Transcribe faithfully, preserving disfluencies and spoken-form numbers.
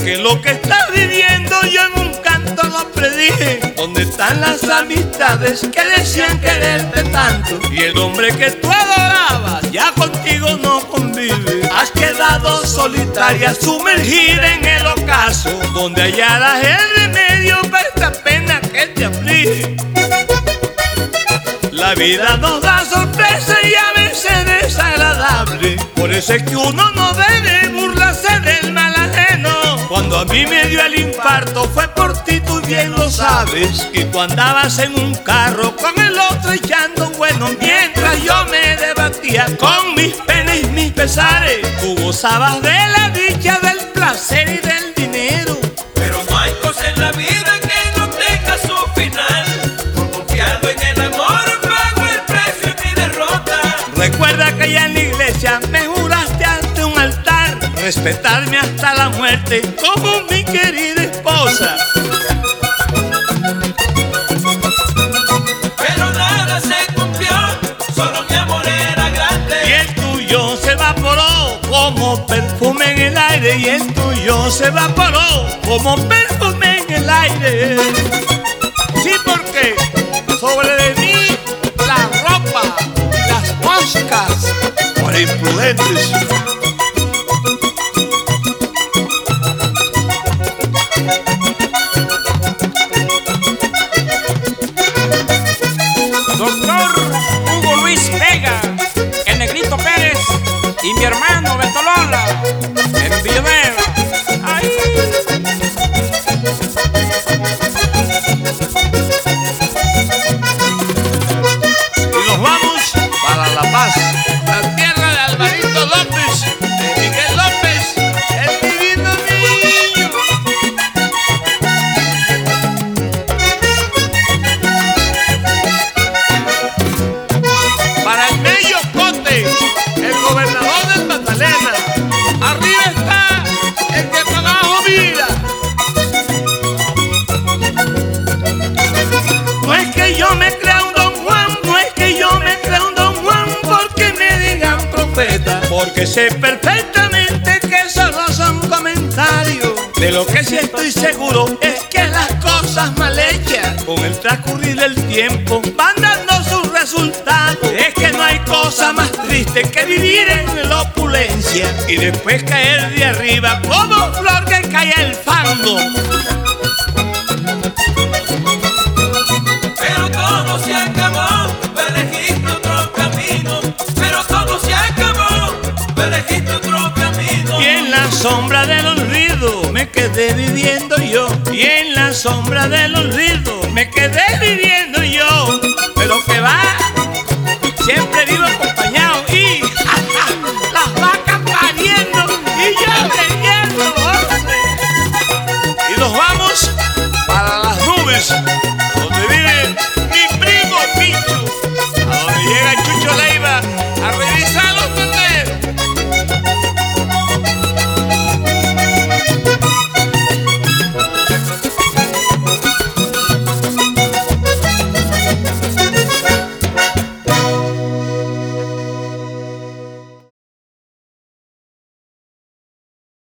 que lo que estás viviendo yo en un canto lo predije. ¿Dónde están las amistades que decían quererte tanto? Y el hombre que tú adorabas ya contigo no convive. Has quedado solitaria, sumergida en el ocaso, donde hallarás el remedio para esta pena que te aflige. La vida nos da sorpresa y a veces desagradable. Por eso es que uno no debe burlarse del mal ajeno. Cuando a mí me dio el infarto fue por ti, tú bien lo sabes. Y tú andabas en un carro con el otro echando bueno, mientras yo me debatía con mis penas y mis pesares. Tú gozabas de la dicha, del placer y del dinero. Pero no hay cosa en la vida que no tenga su final. Por confiado en el amor pago el precio de mi derrota. Recuerda que ya en la iglesia me juraste ante un altar respetarme hasta la muerte como mi querida esposa. Pero nada se cumplió, solo mi amor era grande. Y el tuyo se evaporó como perfume en el aire. Y el tuyo se evaporó como perfume en el aire. Sí, porque sobre de mí la ropa y las moscas por imprudentes. Doctor Hugo Luis Vega, el Negrito Pérez y mi hermano Betolola en video. ¡Ay! Y nos vamos para La Paz, la tierra de Alvarito López, de Miguel López, el divino niño. Para el Mello Cote, el gobernador del Magdalena. Arriba está el que para abajo mira. No es que yo me crea un Don Juan, no es que yo me crea un Don Juan porque me digan profeta, porque sé perfectamente que solo son comentarios. De lo que sí estoy seguro es que las cosas mal hechas con el transcurrir del tiempo van dando sus resultados. Es que no hay cosa más triste que vivir en la opulencia y después caer de arriba como flor que cae el fango. Pero todo se acabó, tú elegiste otro camino. Pero todo se acabó, tú elegiste otro camino. Y en la sombra del olvido me quedé viviendo yo. Y en la sombra del olvido me quedé viviendo yo. Pero que va